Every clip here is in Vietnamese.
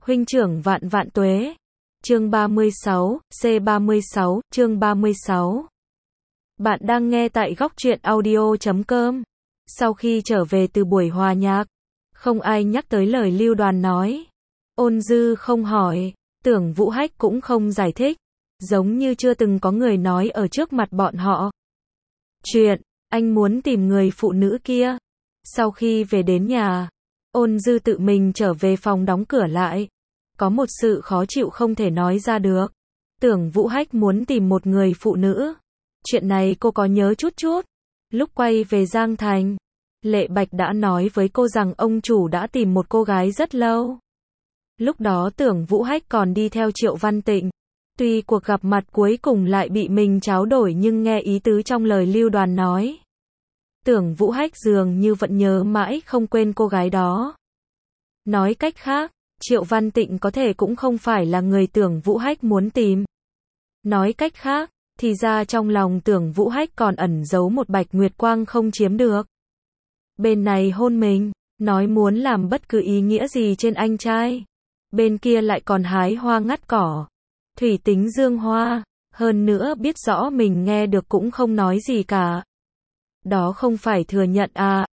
Huynh trưởng vạn vạn tuế. Chương 36, C36, chương 36. Bạn đang nghe tại góc truyện audio.com. Sau khi trở về từ buổi hòa nhạc, không ai nhắc tới lời Lưu Đoàn nói. Ôn Dư không hỏi, Tưởng Vũ Hách cũng không giải thích, giống như chưa từng có người nói ở trước mặt bọn họ. Chuyện, anh muốn tìm người phụ nữ kia. Sau khi về đến nhà, Ôn Dư tự mình trở về phòng đóng cửa lại. Có một sự khó chịu không thể nói ra được. Tưởng Vũ Hách muốn tìm một người phụ nữ. Chuyện này cô có nhớ chút chút. Lúc quay về Giang Thành, Lệ Bạch đã nói với cô rằng ông chủ đã tìm một cô gái rất lâu. Lúc đó Tưởng Vũ Hách còn đi theo Triệu Văn Tịnh. Tuy cuộc gặp mặt cuối cùng lại bị mình tráo đổi nhưng nghe ý tứ trong lời Lưu Đoàn nói, Tưởng Vũ Hách dường như vẫn nhớ mãi không quên cô gái đó. Nói cách khác, Triệu Văn Tịnh có thể cũng không phải là người Tưởng Vũ Hách muốn tìm. Nói cách khác, thì ra trong lòng Tưởng Vũ Hách còn ẩn giấu một bạch nguyệt quang không chiếm được. Bên này hôn mình, nói muốn làm bất cứ ý nghĩa gì trên anh trai. Bên kia lại còn hái hoa ngắt cỏ. Thủy tính dương hoa, hơn nữa biết rõ mình nghe được cũng không nói gì cả. Đó không phải thừa nhận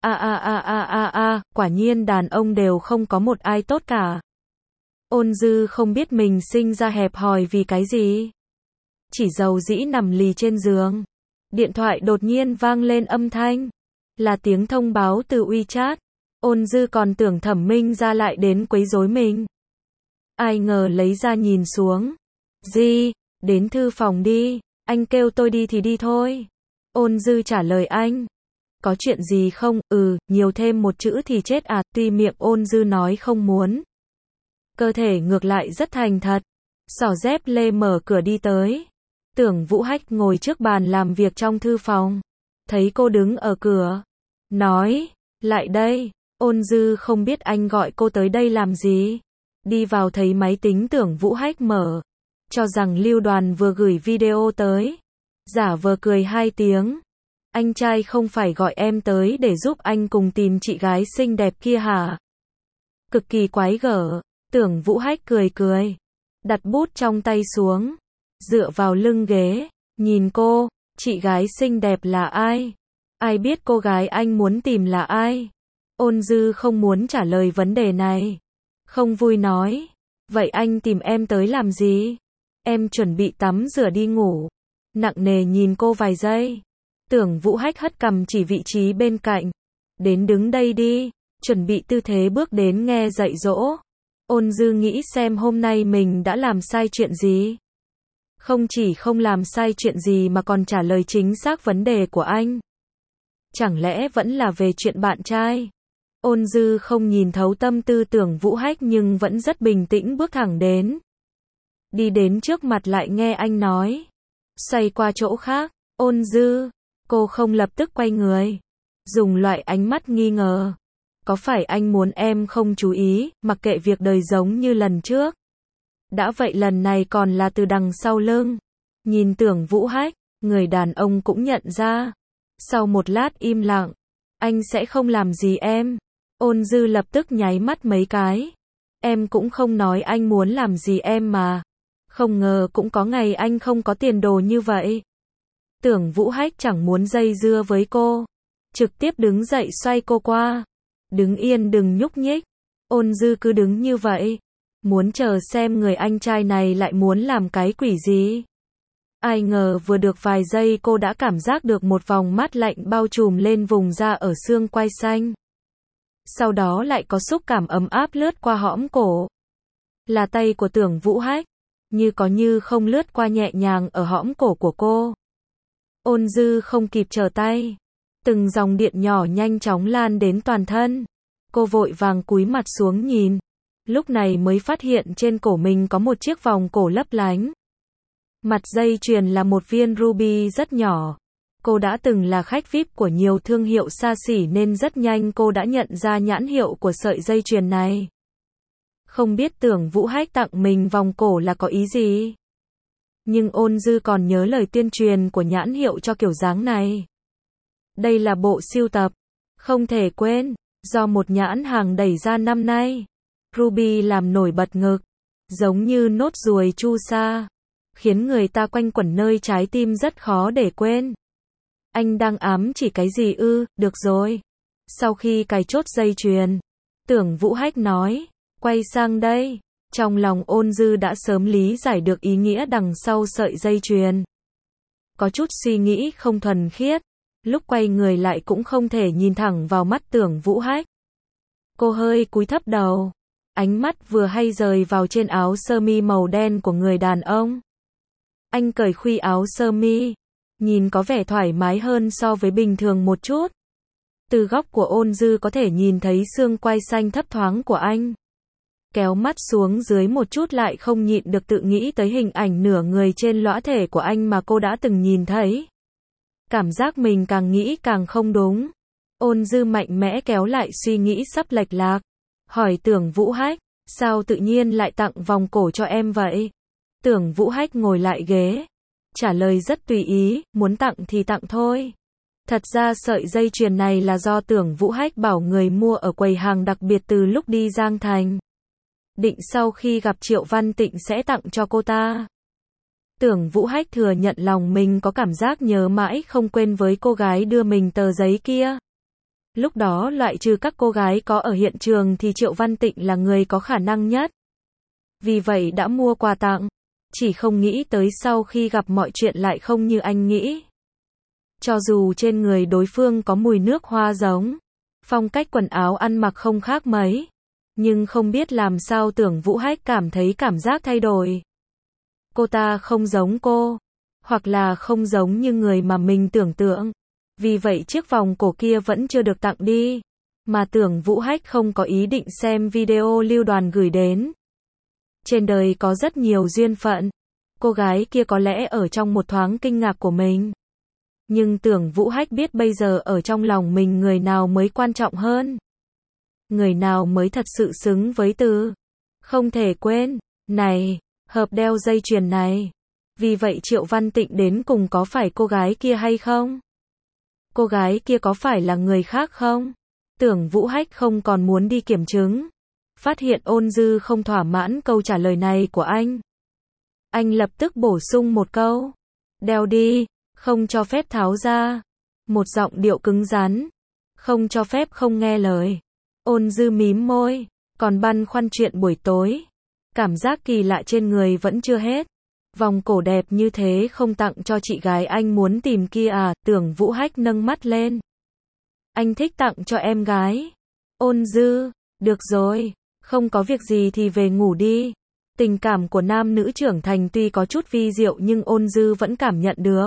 quả nhiên đàn ông đều không có một ai tốt cả. Ôn Dư không biết mình sinh ra hẹp hòi vì cái gì. Chỉ dầu dĩ nằm lì trên giường. Điện thoại đột nhiên vang lên âm thanh. Là tiếng thông báo từ WeChat. Ôn Dư còn tưởng Thẩm Minh ra lại đến quấy rối mình. Ai ngờ lấy ra nhìn xuống. Gì, đến thư phòng đi, anh kêu tôi đi thì đi thôi. Ôn Dư trả lời anh. Có chuyện gì không? Nhiều thêm một chữ thì chết à. Tuy miệng Ôn Dư nói không muốn, cơ thể ngược lại rất thành thật. Xỏ dép lê mở cửa đi tới. Tưởng Vũ Hách ngồi trước bàn làm việc trong thư phòng. Thấy cô đứng ở cửa. Nói, lại đây. Ôn Dư không biết anh gọi cô tới đây làm gì. Đi vào thấy máy tính Tưởng Vũ Hách mở. Cho rằng Lưu Đoàn vừa gửi video tới. Giả vờ cười 2 tiếng. Anh trai không phải gọi em tới để giúp anh cùng tìm chị gái xinh đẹp kia hả? Cực kỳ quái gở. Tưởng Vũ Hách cười cười. Đặt bút trong tay xuống. Dựa vào lưng ghế. Nhìn cô, chị gái xinh đẹp là ai? Ai biết cô gái anh muốn tìm là ai? Ôn Dư không muốn trả lời vấn đề này. Không vui nói. Vậy anh tìm em tới làm gì? Em chuẩn bị tắm rửa đi ngủ. Nặng nề nhìn cô vài giây. Tưởng Vũ Hách hất cằm chỉ vị trí bên cạnh. Đến đứng đây đi. Chuẩn bị tư thế bước đến nghe dạy dỗ. Ôn Dư nghĩ xem hôm nay mình đã làm sai chuyện gì. Không chỉ không làm sai chuyện gì mà còn trả lời chính xác vấn đề của anh. Chẳng lẽ vẫn là về chuyện bạn trai? Ôn Dư không nhìn thấu tâm tư Tưởng Vũ Hách nhưng vẫn rất bình tĩnh bước thẳng đến. Đi đến trước mặt lại nghe anh nói. Xoay qua chỗ khác. Ôn Dư, cô không lập tức quay người. Dùng loại ánh mắt nghi ngờ. Có phải anh muốn em không chú ý, mặc kệ việc đời giống như lần trước? Đã vậy lần này còn là từ đằng sau lưng. Nhìn Tưởng Vũ Hách, người đàn ông cũng nhận ra. Sau một lát im lặng. Anh sẽ không làm gì em. Ôn Dư lập tức nháy mắt mấy cái. Em cũng không nói anh muốn làm gì em mà. Không ngờ cũng có ngày anh không có tiền đồ như vậy. Tưởng Vũ Hách chẳng muốn dây dưa với cô. Trực tiếp đứng dậy xoay cô qua. Đứng yên đừng nhúc nhích. Ôn Dư cứ đứng như vậy. Muốn chờ xem người anh trai này lại muốn làm cái quỷ gì. Ai ngờ vừa được vài giây cô đã cảm giác được một vòng mát lạnh bao trùm lên vùng da ở xương quai xanh. Sau đó lại có xúc cảm ấm áp lướt qua hõm cổ. Là tay của Tưởng Vũ Hách. Như có như không lướt qua nhẹ nhàng ở hõm cổ của cô. Ôn Dư không kịp trở tay. Từng dòng điện nhỏ nhanh chóng lan đến toàn thân. Cô vội vàng cúi mặt xuống nhìn. Lúc này mới phát hiện trên cổ mình có một chiếc vòng cổ lấp lánh. Mặt dây chuyền là một viên ruby rất nhỏ. Cô đã từng là khách VIP của nhiều thương hiệu xa xỉ nên rất nhanh cô đã nhận ra nhãn hiệu của sợi dây chuyền này. Không biết Tưởng Vũ Hách tặng mình vòng cổ là có ý gì. Nhưng Ôn Dư còn nhớ lời tuyên truyền của nhãn hiệu cho kiểu dáng này. Đây là bộ sưu tập. Không thể quên. Do một nhãn hàng đẩy ra năm nay. Ruby làm nổi bật ngực, giống như nốt ruồi chu sa, khiến người ta quanh quẩn nơi trái tim rất khó để quên. Anh đang ám chỉ cái gì ư? Được rồi. Sau khi cài chốt dây chuyền, Tưởng Vũ Hách nói, quay sang đây. Trong lòng Ôn Dư đã sớm lý giải được ý nghĩa đằng sau sợi dây chuyền. Có chút suy nghĩ không thuần khiết, lúc quay người lại cũng không thể nhìn thẳng vào mắt Tưởng Vũ Hách. Cô hơi cúi thấp đầu, ánh mắt vừa hay rời vào trên áo sơ mi màu đen của người đàn ông. Anh cởi khuy áo sơ mi, nhìn có vẻ thoải mái hơn so với bình thường một chút. Từ góc của Ôn Dư có thể nhìn thấy xương quai xanh thấp thoáng của anh. Kéo mắt xuống dưới một chút lại không nhịn được tự nghĩ tới hình ảnh nửa người trên lõa thể của anh mà cô đã từng nhìn thấy. Cảm giác mình càng nghĩ càng không đúng. Ôn Dư mạnh mẽ kéo lại suy nghĩ sắp lệch lạc. Hỏi Tưởng Vũ Hách, sao tự nhiên lại tặng vòng cổ cho em vậy? Tưởng Vũ Hách ngồi lại ghế, trả lời rất tùy ý, muốn tặng thì tặng thôi. Thật ra sợi dây chuyền này là do Tưởng Vũ Hách bảo người mua ở quầy hàng đặc biệt từ lúc đi Giang Thành. Định sau khi gặp Triệu Văn Tịnh sẽ tặng cho cô ta. Tưởng Vũ Hách thừa nhận lòng mình có cảm giác nhớ mãi không quên với cô gái đưa mình tờ giấy kia. Lúc đó loại trừ các cô gái có ở hiện trường thì Triệu Văn Tịnh là người có khả năng nhất. Vì vậy đã mua quà tặng. Chỉ không nghĩ tới sau khi gặp mọi chuyện lại không như anh nghĩ. Cho dù trên người đối phương có mùi nước hoa giống, phong cách quần áo ăn mặc không khác mấy, nhưng không biết làm sao Tưởng Vũ Hách cảm thấy cảm giác thay đổi. Cô ta không giống cô, hoặc là không giống như người mà mình tưởng tượng. Vì vậy chiếc vòng cổ kia vẫn chưa được tặng đi, mà Tưởng Vũ Hách không có ý định xem video Lưu Đoàn gửi đến. Trên đời có rất nhiều duyên phận, cô gái kia có lẽ ở trong một thoáng kinh ngạc của mình. Nhưng Tưởng Vũ Hách biết bây giờ ở trong lòng mình người nào mới quan trọng hơn. Người nào mới thật sự xứng với từ không thể quên. Này, hợp đeo dây chuyền này. Vì vậy Triệu Văn Tịnh đến cùng có phải cô gái kia hay không? Cô gái kia có phải là người khác không? Tưởng Vũ Hách không còn muốn đi kiểm chứng. Phát hiện Ôn Dư không thỏa mãn câu trả lời này của anh. Anh lập tức bổ sung một câu. Đeo đi, không cho phép tháo ra. Một giọng điệu cứng rắn. Không cho phép không nghe lời. Ôn Dư mím môi, còn băn khoăn chuyện buổi tối. Cảm giác kỳ lạ trên người vẫn chưa hết. Vòng cổ đẹp như thế không tặng cho chị gái anh muốn tìm kia à? Tưởng Vũ Hách nâng mắt lên. Anh thích tặng cho em gái. Ôn Dư, được rồi, không có việc gì thì về ngủ đi. Tình cảm của nam nữ trưởng thành tuy có chút vi diệu nhưng Ôn Dư vẫn cảm nhận được.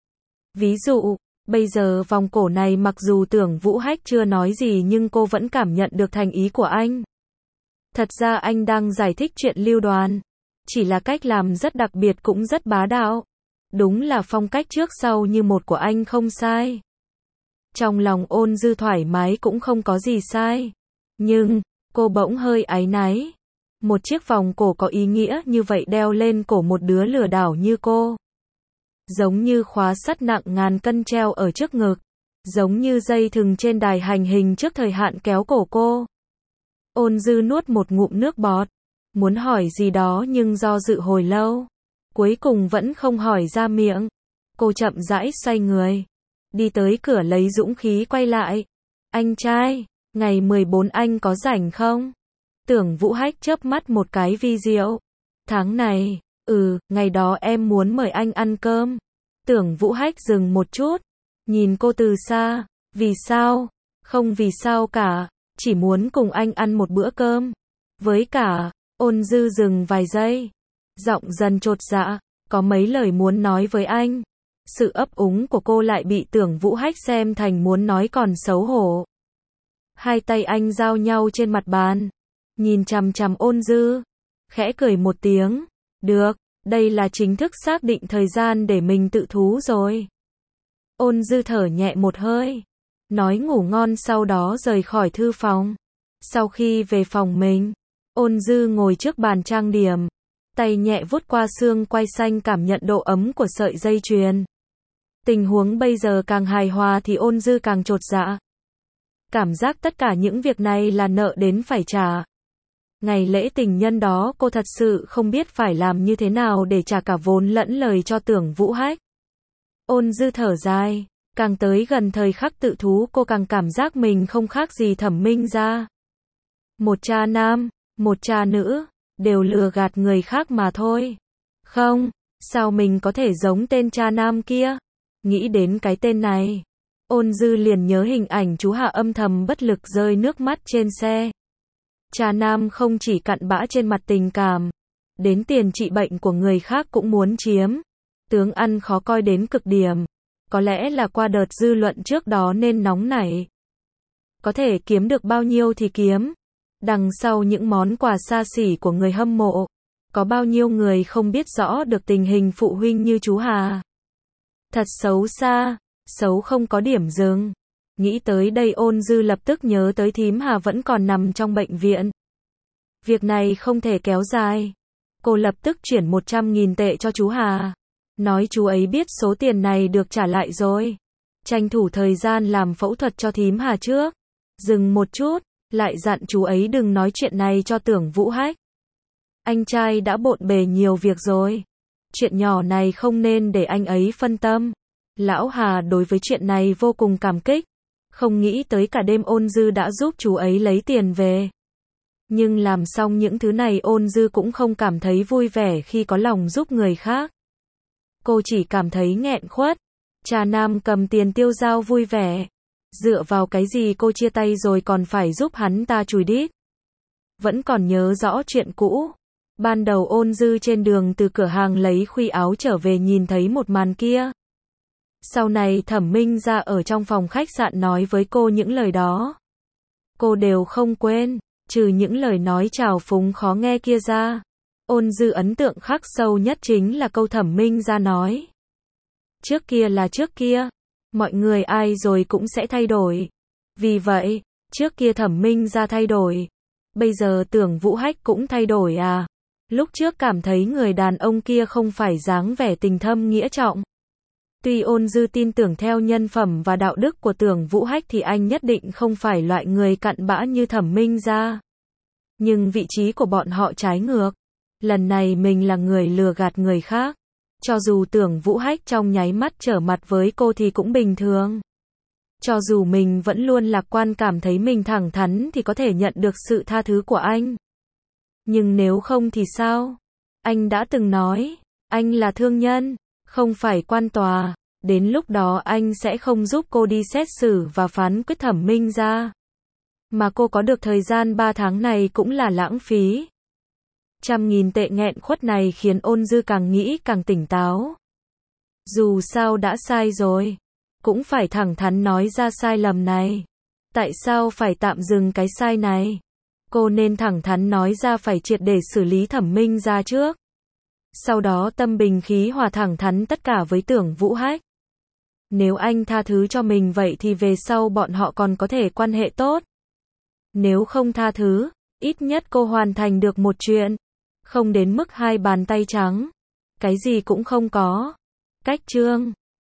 Ví dụ, bây giờ vòng cổ này mặc dù Tưởng Vũ Hách chưa nói gì nhưng cô vẫn cảm nhận được thành ý của anh. Thật ra anh đang giải thích chuyện Lưu Đoàn. Chỉ là cách làm rất đặc biệt cũng rất bá đạo. Đúng là phong cách trước sau như một của anh không sai. Trong lòng Ôn Dư thoải mái cũng không có gì sai. Nhưng, cô bỗng hơi áy náy. Một chiếc vòng cổ có ý nghĩa như vậy đeo lên cổ một đứa lừa đảo như cô. Giống như khóa sắt nặng ngàn cân treo ở trước ngực. Giống như dây thừng trên đài hành hình trước thời hạn kéo cổ cô. Ôn Dư nuốt một ngụm nước bọt. Muốn hỏi gì đó nhưng do dự hồi lâu. Cuối cùng vẫn không hỏi ra miệng. Cô chậm rãi xoay người. Đi tới cửa lấy dũng khí quay lại. Anh trai, ngày 14 anh có rảnh không? Tưởng Vũ Hách chớp mắt một cái vi diệu. Tháng này, ngày đó em muốn mời anh ăn cơm. Tưởng Vũ Hách dừng một chút. Nhìn cô từ xa. Vì sao? Không vì sao cả. Chỉ muốn cùng anh ăn một bữa cơm. Với cả, Ôn Dư dừng vài giây. Giọng dần chột dạ. Có mấy lời muốn nói với anh. Sự ấp úng của cô lại bị Tưởng Vũ Hách xem thành muốn nói còn xấu hổ. Hai tay anh giao nhau trên mặt bàn. Nhìn chằm chằm Ôn Dư. Khẽ cười một tiếng. Được, đây là chính thức xác định thời gian để mình tự thú rồi. Ôn Dư thở nhẹ một hơi. Nói ngủ ngon sau đó rời khỏi thư phòng. Sau khi về phòng mình, Ôn Dư ngồi trước bàn trang điểm. Tay nhẹ vuốt qua xương quai xanh cảm nhận độ ấm của sợi dây chuyền. Tình huống bây giờ càng hài hòa thì Ôn Dư càng chột dạ. Cảm giác tất cả những việc này là nợ đến phải trả. Ngày lễ tình nhân đó cô thật sự không biết phải làm như thế nào để trả cả vốn lẫn lời cho Tưởng Vũ Hách. Ôn Dư thở dài, càng tới gần thời khắc tự thú cô càng cảm giác mình không khác gì Thẩm Minh Gia. Một cha nam, một cha nữ, đều lừa gạt người khác mà thôi. Không, sao mình có thể giống tên cha nam kia? Nghĩ đến cái tên này, Ôn Dư liền nhớ hình ảnh chú Hạ âm thầm bất lực rơi nước mắt trên xe. Cha nam không chỉ cặn bã trên mặt tình cảm, đến tiền trị bệnh của người khác cũng muốn chiếm. Tướng ăn khó coi đến cực điểm. Có lẽ là qua đợt dư luận trước đó nên nóng nảy. Có thể kiếm được bao nhiêu thì kiếm. Đằng sau những món quà xa xỉ của người hâm mộ, có bao nhiêu người không biết rõ được tình hình phụ huynh như chú Hà. Thật xấu xa, xấu không có điểm dừng. Nghĩ tới đây Ôn Dư lập tức nhớ tới thím Hà vẫn còn nằm trong bệnh viện. Việc này không thể kéo dài. Cô lập tức chuyển 100.000 tệ cho chú Hà. Nói chú ấy biết số tiền này được trả lại rồi. Tranh thủ thời gian làm phẫu thuật cho thím Hà trước. Dừng một chút, lại dặn chú ấy đừng nói chuyện này cho Tưởng Vũ Hách. Anh trai đã bộn bề nhiều việc rồi. Chuyện nhỏ này không nên để anh ấy phân tâm. Lão Hà đối với chuyện này vô cùng cảm kích. Không nghĩ tới cả đêm Ôn Dư đã giúp chú ấy lấy tiền về. Nhưng làm xong những thứ này Ôn Dư cũng không cảm thấy vui vẻ khi có lòng giúp người khác. Cô chỉ cảm thấy nghẹn khuất. Cha nam cầm tiền tiêu dao vui vẻ. Dựa vào cái gì cô chia tay rồi còn phải giúp hắn ta chùi đít. Vẫn còn nhớ rõ chuyện cũ. Ban đầu Ôn Dư trên đường từ cửa hàng lấy khuy áo trở về nhìn thấy một màn kia. Sau này Thẩm Minh Gia ở trong phòng khách sạn nói với cô những lời đó. Cô đều không quên, trừ những lời nói trào phúng khó nghe kia ra. Ôn Dư ấn tượng khắc sâu nhất chính là câu Thẩm Minh Gia nói. Trước kia là trước kia, mọi người ai rồi cũng sẽ thay đổi. Vì vậy, trước kia Thẩm Minh Gia thay đổi, bây giờ Tưởng Vũ Hách cũng thay đổi à. Lúc trước cảm thấy người đàn ông kia không phải dáng vẻ tình thâm nghĩa trọng. Tuy Ôn Dư tin tưởng theo nhân phẩm và đạo đức của Tưởng Vũ Hách thì anh nhất định không phải loại người cặn bã như Thẩm Minh Gia. Nhưng vị trí của bọn họ trái ngược. Lần này mình là người lừa gạt người khác. Cho dù Tưởng Vũ Hách trong nháy mắt trở mặt với cô thì cũng bình thường. Cho dù mình vẫn luôn lạc quan cảm thấy mình thẳng thắn thì có thể nhận được sự tha thứ của anh. Nhưng nếu không thì sao? Anh đã từng nói, anh là thương nhân, không phải quan tòa. Đến lúc đó anh sẽ không giúp cô đi xét xử và phán quyết Thẩm Minh Gia. Mà cô có được thời gian 3 tháng này cũng là lãng phí. 100.000 tệ nghẹn khuất này khiến Ôn Dư càng nghĩ càng tỉnh táo. Dù sao đã sai rồi, cũng phải thẳng thắn nói ra sai lầm này. Tại sao phải tạm dừng cái sai này? Cô nên thẳng thắn nói ra phải triệt để xử lý Thẩm Minh Gia trước. Sau đó tâm bình khí hòa thẳng thắn tất cả với Tưởng Vũ Hách. Nếu anh tha thứ cho mình vậy thì về sau bọn họ còn có thể quan hệ tốt. Nếu không tha thứ, ít nhất cô hoàn thành được một chuyện. Không đến mức 2 bàn tay trắng. Cái gì cũng không có. Cách chương